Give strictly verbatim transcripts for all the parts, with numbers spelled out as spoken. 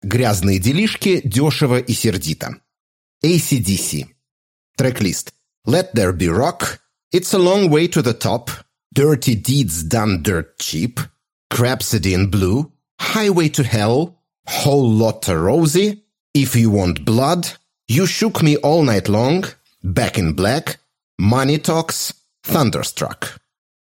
Грязные делишки, дешево и сердито. эй си ди си. Трек-лист. Let there be rock. It's a long way to the top. Dirty deeds done dirt cheap. Rhapsody in blue. Highway to hell. Whole lotta rosy. If you want blood. You shook me all night long. Back in black. Money talks. Thunderstruck.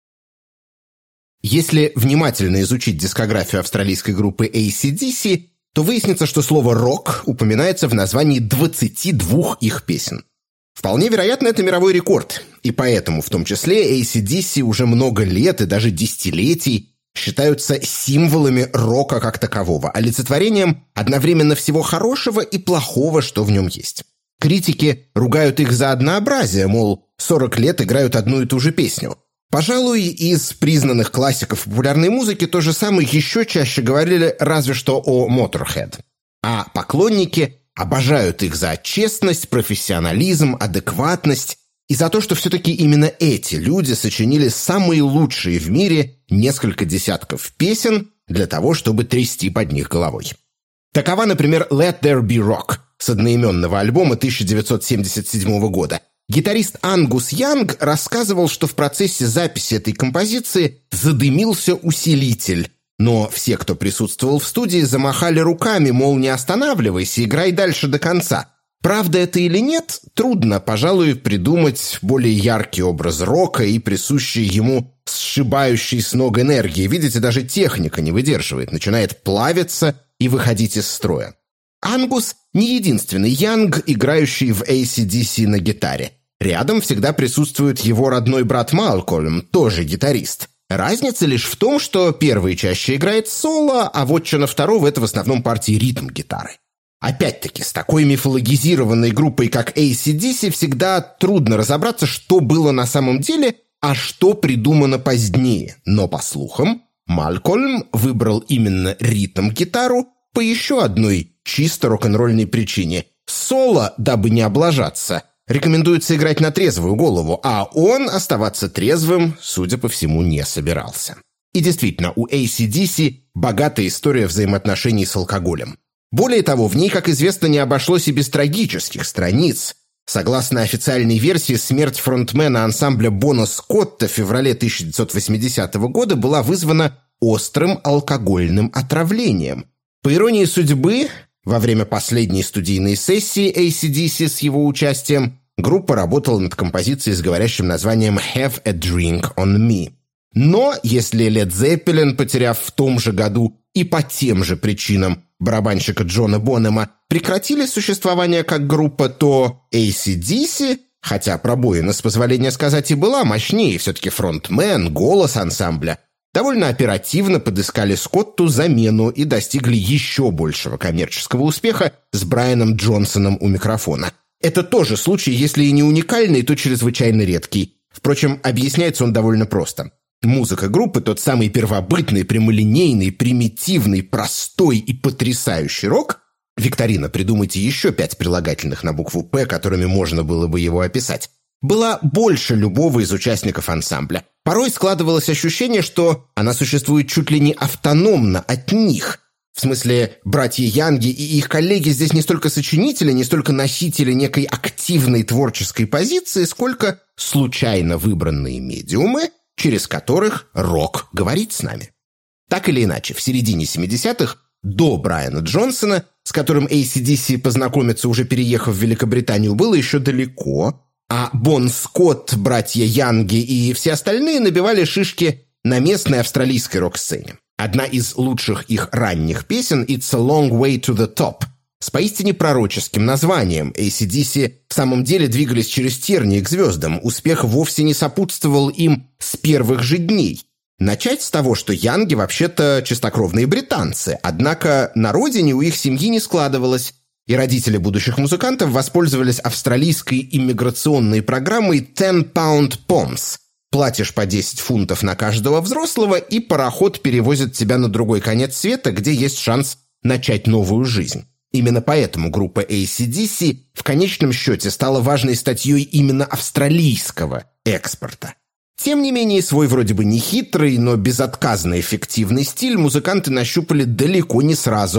Если внимательно изучить дискографию австралийской группы эй си ди си, то выяснится, что слово «рок» упоминается в названии двадцати двух их песен. Вполне вероятно, это мировой рекорд, и поэтому, в том числе, эй си ди си уже много лет и даже десятилетий считаются символами рока как такового, олицетворением одновременно всего хорошего и плохого, что в нем есть. Критики ругают их за однообразие, мол, сорок лет играют одну и ту же песню. Пожалуй, из признанных классиков популярной музыки то же самое еще чаще говорили разве что о Motorhead. А поклонники обожают их за честность, профессионализм, адекватность и за то, что все-таки именно эти люди сочинили самые лучшие в мире несколько десятков песен для того, чтобы трясти под них головой. Такова, например, «Let There Be Rock» с одноименного альбома тысяча девятьсот семьдесят седьмого года. Гитарист Ангус Янг рассказывал, что в процессе записи этой композиции задымился усилитель, но все, кто присутствовал в студии, замахали руками, мол, не останавливайся, играй дальше до конца. Правда это или нет, трудно, пожалуй, придумать более яркий образ рока и присущий ему сшибающий с ног энергии. Видите, даже техника не выдерживает, начинает плавиться и выходить из строя. Ангус не единственный Янг, играющий в эй си ди си на гитаре. Рядом всегда присутствует его родной брат Малкольм, тоже гитарист. Разница лишь в том, что первый чаще играет соло, а вотчина второго – это в основном партии ритм-гитары. Опять-таки, с такой мифологизированной группой, как эй си ди си, всегда трудно разобраться, что было на самом деле, а что придумано позднее. Но, по слухам, Малкольм выбрал именно ритм-гитару по еще одной чисто рок-н-ролльной причине. Соло, дабы не облажаться, рекомендуется играть на трезвую голову, а он оставаться трезвым, судя по всему, не собирался. И действительно, у эй си ди си богатая история взаимоотношений с алкоголем. Более того, в ней, как известно, не обошлось и без трагических страниц. Согласно официальной версии, смерть фронтмена ансамбля Бона Скотта в феврале тысяча девятьсот восьмидесятого года была вызвана острым алкогольным отравлением. По иронии судьбы, во время последней студийной сессии эй си ди си с его участием группа работала над композицией с говорящим названием «Have a Drink on Me». Но если Led Zeppelin, потеряв в том же году и по тем же причинам барабанщика Джона Бонема, прекратили существование как группа, то эй си ди си, хотя пробоина, с позволения сказать, и была мощнее, все-таки фронтмен, голос ансамбля, довольно оперативно подыскали Скотту замену и достигли еще большего коммерческого успеха с Брайаном Джонсоном у микрофона. Это тоже случай, если и не уникальный, то чрезвычайно редкий. Впрочем, объясняется он довольно просто. Музыка группы, тот самый первобытный, прямолинейный, примитивный, простой и потрясающий рок. Викторина, придумайте еще пять прилагательных на букву «П», которыми можно было бы его описать. Была больше любого из участников ансамбля. Порой складывалось ощущение, что она существует чуть ли не автономно от них. В смысле, братья Янги и их коллеги здесь не столько сочинители, не столько носители некой активной творческой позиции, сколько случайно выбранные медиумы, через которых рок говорит с нами. Так или иначе, в середине семидесятых, до Брайана Джонсона, с которым эй си ди си познакомиться, уже переехав в Великобританию, было еще далеко, а Бон Скотт, братья Янги и все остальные набивали шишки на местной австралийской рок-сцене. Одна из лучших их ранних песен «It's a long way to the top» с поистине пророческим названием. эй си ди си в самом деле двигались через тернии к звездам. Успех вовсе не сопутствовал им с первых же дней. Начать с того, что Янги вообще-то чистокровные британцы, однако на родине у их семьи не складывалось, и родители будущих музыкантов воспользовались австралийской иммиграционной программой ten pound poms. Платишь по десять фунтов на каждого взрослого, и пароход перевозит тебя на другой конец света, где есть шанс начать новую жизнь. Именно поэтому группа эй си ди си в конечном счете стала важной статьей именно австралийского экспорта. Тем не менее, свой вроде бы нехитрый, но безотказно эффективный стиль музыканты нащупали далеко не сразу.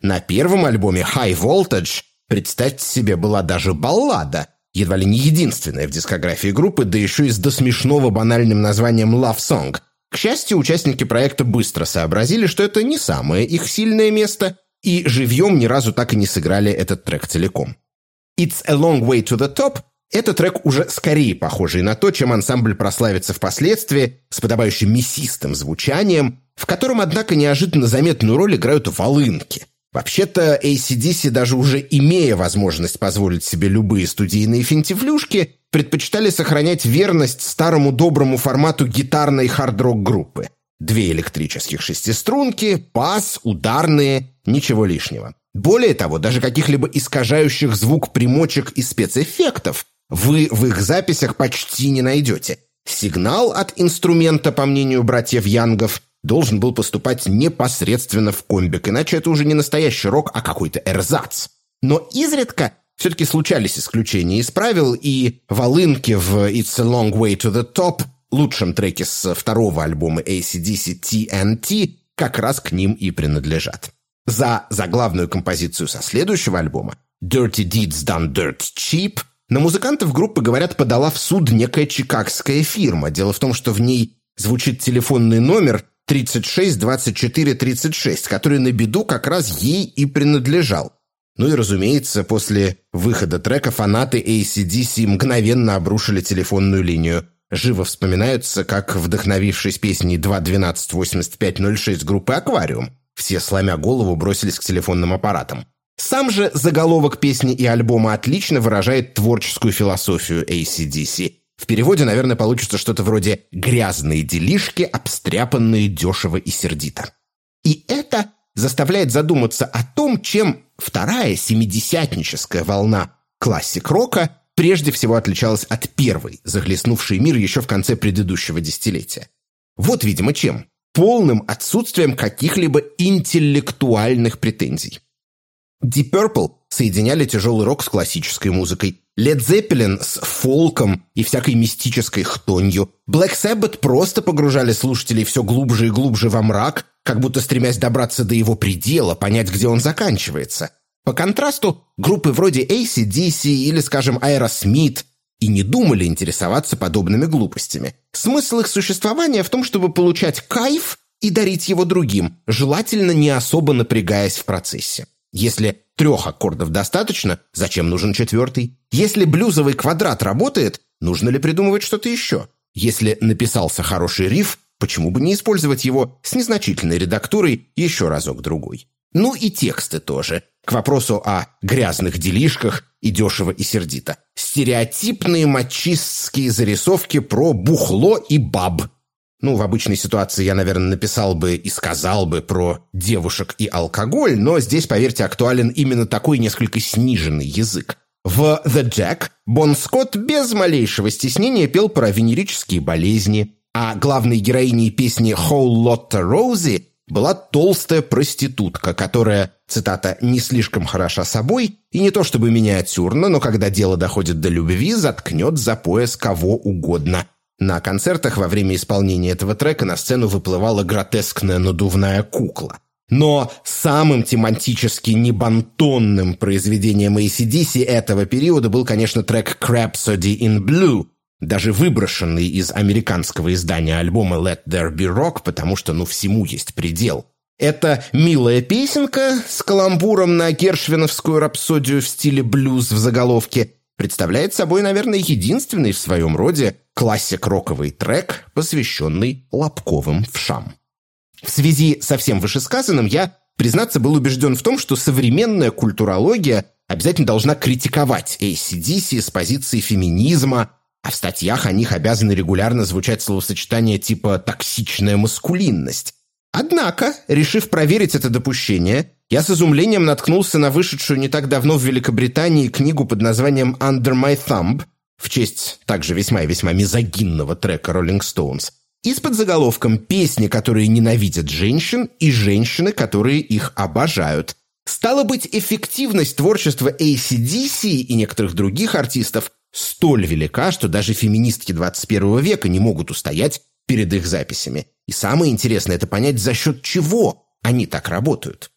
На первом альбоме «High Voltage», представьте себе, была даже баллада, едва ли не единственная в дискографии группы, да еще и с до смешного банальным названием «Love Song». К счастью, участники проекта быстро сообразили, что это не самое их сильное место, и живьем ни разу так и не сыграли этот трек целиком. «It's a long way to the top» — это трек уже скорее похожий на то, чем ансамбль прославится впоследствии, с подобающим мясистым звучанием, в котором, однако, неожиданно заметную роль играют волынки. Вообще-то эй си ди си, даже уже имея возможность позволить себе любые студийные финтифлюшки, предпочитали сохранять верность старому доброму формату гитарной хард-рок группы. Две электрических шестиструнки, бас, ударные, ничего лишнего. Более того, даже каких-либо искажающих звук примочек и спецэффектов вы в их записях почти не найдете. Сигнал от инструмента, по мнению братьев Янгов, должен был поступать непосредственно в комбик, иначе это уже не настоящий рок, а какой-то эрзац. Но изредка все-таки случались исключения из правил, и волынки в «It's a long way to the top», лучшем треке с второго альбома эй си ди си «ти эн ти», как раз к ним и принадлежат. За заглавную композицию со следующего альбома «Dirty Deeds Done Dirt Cheap» на музыкантов группы, говорят, подала в суд некая чикагская фирма. Дело в том, что в ней звучит телефонный номер тридцать шесть двадцать четыре тридцать шесть, который на беду как раз ей и принадлежал. Ну и, разумеется, после выхода трека фанаты эй си ди си мгновенно обрушили телефонную линию. Живо вспоминаются, как, вдохновившись песней два двенадцать восемьдесят пять ноль шесть группы «Аквариум», все, сломя голову, бросились к телефонным аппаратам. Сам же заголовок песни и альбома отлично выражает творческую философию эй си ди си. В переводе, наверное, получится что-то вроде «грязные делишки, обстряпанные дешево и сердито». И это заставляет задуматься о том, чем вторая семидесятническая волна классик-рока прежде всего отличалась от первой, захлестнувшей мир еще в конце предыдущего десятилетия. Вот, видимо, чем. Полным отсутствием каких-либо интеллектуальных претензий. Deep Purple соединяли тяжелый рок с классической музыкой, Led Zeppelin с фолком и всякой мистической хтонью, Black Sabbath просто погружали слушателей все глубже и глубже во мрак, как будто стремясь добраться до его предела, понять, где он заканчивается. По контрасту, группы вроде эй си ди си или, скажем, Aerosmith и не думали интересоваться подобными глупостями. Смысл их существования в том, чтобы получать кайф и дарить его другим, желательно не особо напрягаясь в процессе. Если трех аккордов достаточно, зачем нужен четвертый? Если блюзовый квадрат работает, нужно ли придумывать что-то еще? Если написался хороший рифф, почему бы не использовать его с незначительной редактурой еще разок-другой? Ну и тексты тоже. К вопросу о грязных делишках и дешево и сердито. Стереотипные мачистские зарисовки про бухло и баб. Ну, в обычной ситуации я, наверное, написал бы и сказал бы про девушек и алкоголь, но здесь, поверьте, актуален именно такой несколько сниженный язык. В «The Jack» Бон Скотт без малейшего стеснения пел про венерические болезни, а главной героиней песни «Whole Lotta Rosie» была толстая проститутка, которая, цитата, «не слишком хороша собой и не то чтобы миниатюрно, но когда дело доходит до любви, заткнет за пояс кого угодно». На концертах во время исполнения этого трека на сцену выплывала гротескная надувная кукла. Но самым тематически небантонным произведением эй си ди си этого периода был, конечно, трек «Rhapsody in Blue», даже выброшенный из американского издания альбома «Let There Be Rock», потому что, ну, всему есть предел. Это милая песенка с каламбуром на гершвиновскую рапсодию в стиле блюз в заголовке представляет собой, наверное, единственный в своем роде классик-роковый трек, посвященный лобковым вшам. В связи со всем вышесказанным я, признаться, был убежден в том, что современная культурология обязательно должна критиковать эй си ди си с позиции феминизма, а в статьях о них обязаны регулярно звучать словосочетания типа «токсичная маскулинность». Однако, решив проверить это допущение, я с изумлением наткнулся на вышедшую не так давно в Великобритании книгу под названием «Under My Thumb» в честь также весьма и весьма мизогинного трека Rolling Stones и с подзаголовком «Песни, которые ненавидят женщин, и женщины, которые их обожают». Стало быть, эффективность творчества эй си ди си и некоторых других артистов столь велика, что даже феминистки двадцать первого века не могут устоять перед их записями. И самое интересное – это понять, за счет чего они так работают.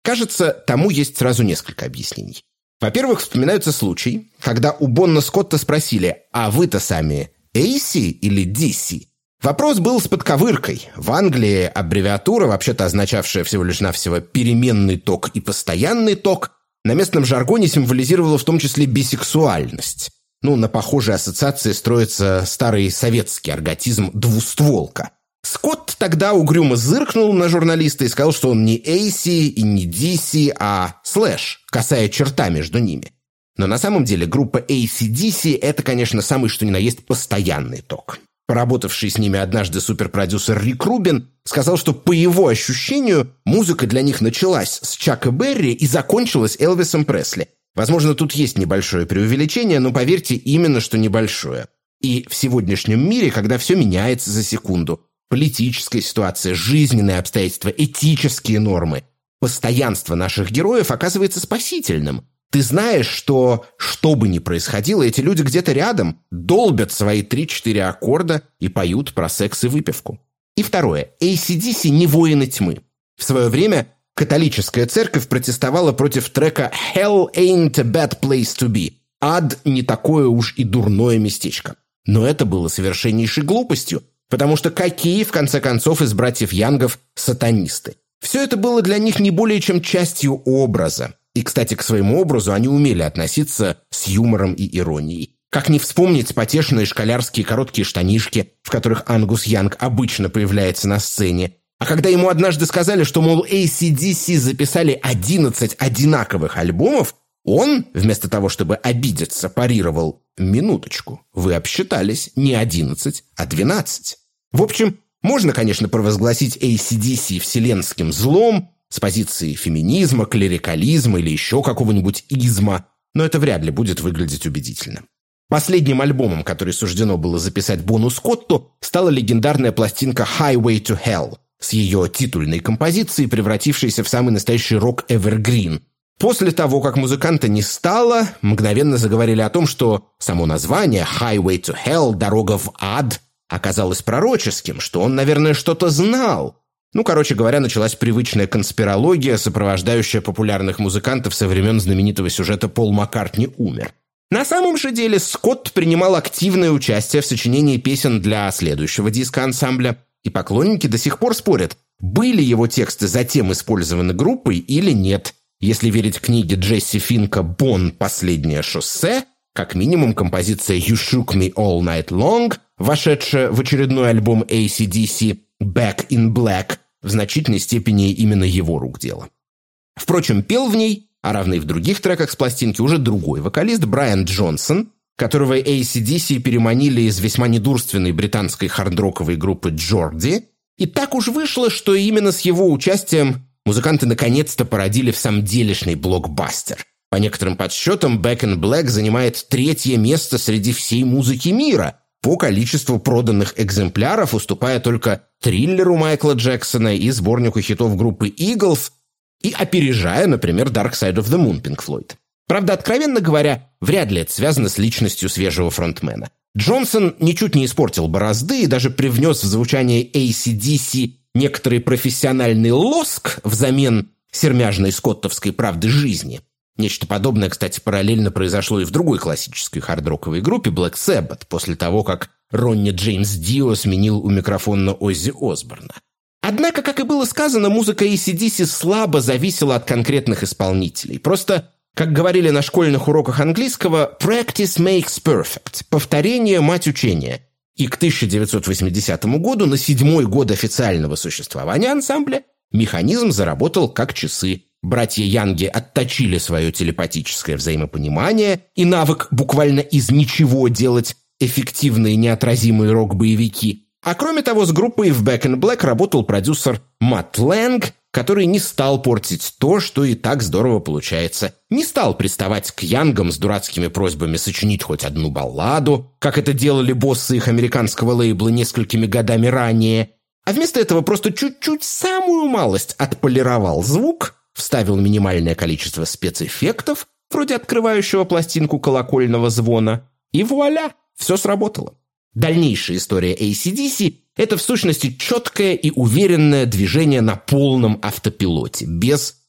Кажется, тому есть сразу несколько объяснений. Во-первых, вспоминается случай, когда у Бонна Скотта спросили: «А вы-то сами эй си или ди си?» Вопрос был с подковыркой. В Англии аббревиатура, вообще-то означавшая всего лишь навсего переменный ток и постоянный ток, на местном жаргоне символизировала в том числе бисексуальность. Ну, на похожей ассоциации строится старый советский арготизм «двустволка». Скотт тогда угрюмо зыркнул на журналиста и сказал, что он не эй си и не ди си, а слэш, касая черта между ними. Но на самом деле группа эй си ди си – это, конечно, самый что ни на есть постоянный ток. Поработавший с ними однажды суперпродюсер Рик Рубин сказал, что по его ощущению музыка для них началась с Чака Берри и закончилась Элвисом Пресли. Возможно, тут есть небольшое преувеличение, но поверьте, именно что небольшое. И в сегодняшнем мире, когда все меняется за секунду, политическая ситуация, жизненные обстоятельства, этические нормы, постоянство наших героев оказывается спасительным. Ты знаешь, что, что бы ни происходило, эти люди где-то рядом долбят свои три-четыре аккорда и поют про секс и выпивку. И второе. эй си ди си не воины тьмы. В свое время католическая церковь протестовала против трека «Hell ain't a bad place to be». «Ад не такое уж и дурное местечко». Но это было совершеннейшей глупостью, потому что какие, в конце концов, из братьев Янгов сатанисты? Все это было для них не более чем частью образа. И, кстати, к своему образу они умели относиться с юмором и иронией. Как не вспомнить потешные школярские короткие штанишки, в которых Ангус Янг обычно появляется на сцене. А когда ему однажды сказали, что, мол, эй си ди си записали одиннадцать одинаковых альбомов, он, вместо того, чтобы обидеться, парировал: «Минуточку, вы обсчитались не одиннадцать, а двенадцать». В общем, можно, конечно, провозгласить эй си ди си вселенским злом с позиции феминизма, клерикализма или еще какого-нибудь изма, но это вряд ли будет выглядеть убедительно. Последним альбомом, который суждено было записать Бону Скотту, стала легендарная пластинка «Highway to Hell» с ее титульной композицией, превратившейся в самый настоящий рок-эвергрин. После того, как музыканта не стало, мгновенно заговорили о том, что само название «Highway to Hell» – «Дорога в ад» оказалось пророческим, что он, наверное, что-то знал. Ну, короче говоря, началась привычная конспирология, сопровождающая популярных музыкантов со времен знаменитого сюжета «Пол Маккартни умер». На самом же деле Скотт принимал активное участие в сочинении песен для следующего диска ансамбля, и поклонники до сих пор спорят, были его тексты затем использованы группой или нет. Если верить книге Джесси Финка «Бон. Последнее шоссе», как минимум композиция «You Shook Me All Night Long», вошедшая в очередной альбом эй си ди си «Back in Black», в значительной степени именно его рук дело. Впрочем, пел в ней, а равно и в других треках с пластинки, уже другой вокалист Брайан Джонсон, которого эй си ди си переманили из весьма недурственной британской хард-роковой группы «Джорди», и так уж вышло, что именно с его участием музыканты наконец-то породили в самом делешный блокбастер. По некоторым подсчетам, Back in Black занимает третье место среди всей музыки мира по количеству проданных экземпляров, уступая только Триллеру Майкла Джексона и сборнику хитов группы Eagles, и опережая, например, Dark Side of the Moon Pink Floyd. Правда, откровенно говоря, вряд ли это связано с личностью свежего фронтмена. Джонсон ничуть не испортил борозды и даже привнес в звучание эй си ди си некоторый профессиональный лоск взамен сермяжной скоттовской правды жизни. Нечто подобное, кстати, параллельно произошло и в другой классической хард-роковой группе Black Sabbath, после того, как Ронни Джеймс Дио сменил у микрофона Оззи Осборна. Однако, как и было сказано, музыка эй си ди си слабо зависела от конкретных исполнителей. Просто, как говорили на школьных уроках английского, «practice makes perfect» – «повторение – мать учения». И к тысяча девятьсот восьмидесятому году, на седьмой год официального существования ансамбля, механизм заработал как часы. Братья Янги отточили свое телепатическое взаимопонимание и навык буквально из ничего делать эффективные неотразимые рок-боевики. А кроме того, с группой в Back in Black работал продюсер Мат Лэнг, который не стал портить то, что и так здорово получается. Не стал приставать к Янгам с дурацкими просьбами сочинить хоть одну балладу, как это делали боссы их американского лейбла несколькими годами ранее. А вместо этого просто чуть-чуть, самую малость отполировал звук, вставил минимальное количество спецэффектов, вроде открывающего пластинку колокольного звона, и вуаля, все сработало. Дальнейшая история эй си ди си – это в сущности четкое и уверенное движение на полном автопилоте, без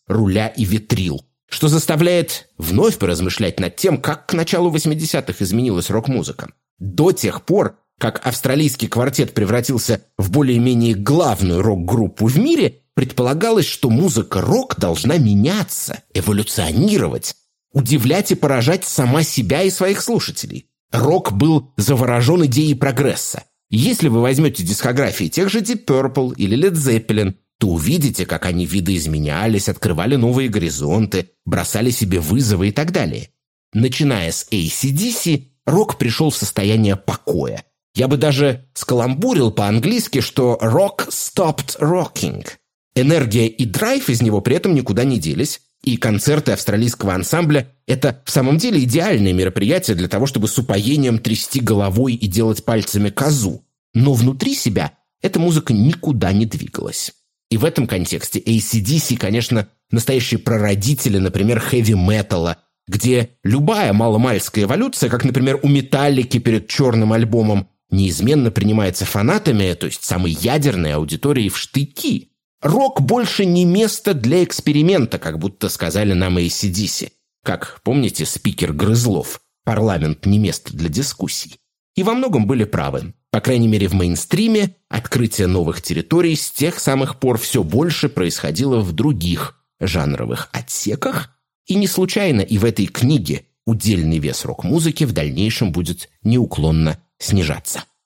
руля и ветрил, что заставляет вновь поразмышлять над тем, как к началу восьмидесятых изменилась рок-музыка. До тех пор, как австралийский квартет превратился в более-менее главную рок-группу в мире, предполагалось, что музыка рок должна меняться, эволюционировать, удивлять и поражать сама себя и своих слушателей. Рок был заворожен идеей прогресса. Если вы возьмете дискографии тех же Deep Purple или Led Zeppelin, то увидите, как они видоизменялись, открывали новые горизонты, бросали себе вызовы и так далее. Начиная с эй си ди си, рок пришел в состояние покоя. Я бы даже скаламбурил по-английски, что «rock stopped rocking». Энергия и драйв из него при этом никуда не делись, и концерты австралийского ансамбля – это в самом деле идеальное мероприятие для того, чтобы с упоением трясти головой и делать пальцами козу. Но внутри себя эта музыка никуда не двигалась. И в этом контексте эй си ди си, конечно, настоящие прародители, например, хэви-металла, где любая маломальская эволюция, как, например, у Металлики перед черным альбомом, неизменно принимается фанатами, то есть самой ядерной аудиторией, в штыки. Рок больше не место для эксперимента, как будто сказали нам эй си ди си. Как, помните, спикер Грызлов, парламент не место для дискуссий. И во многом были правы. По крайней мере, в мейнстриме открытие новых территорий с тех самых пор все больше происходило в других жанровых отсеках, и не случайно и в этой книге удельный вес рок-музыки в дальнейшем будет неуклонно снижаться.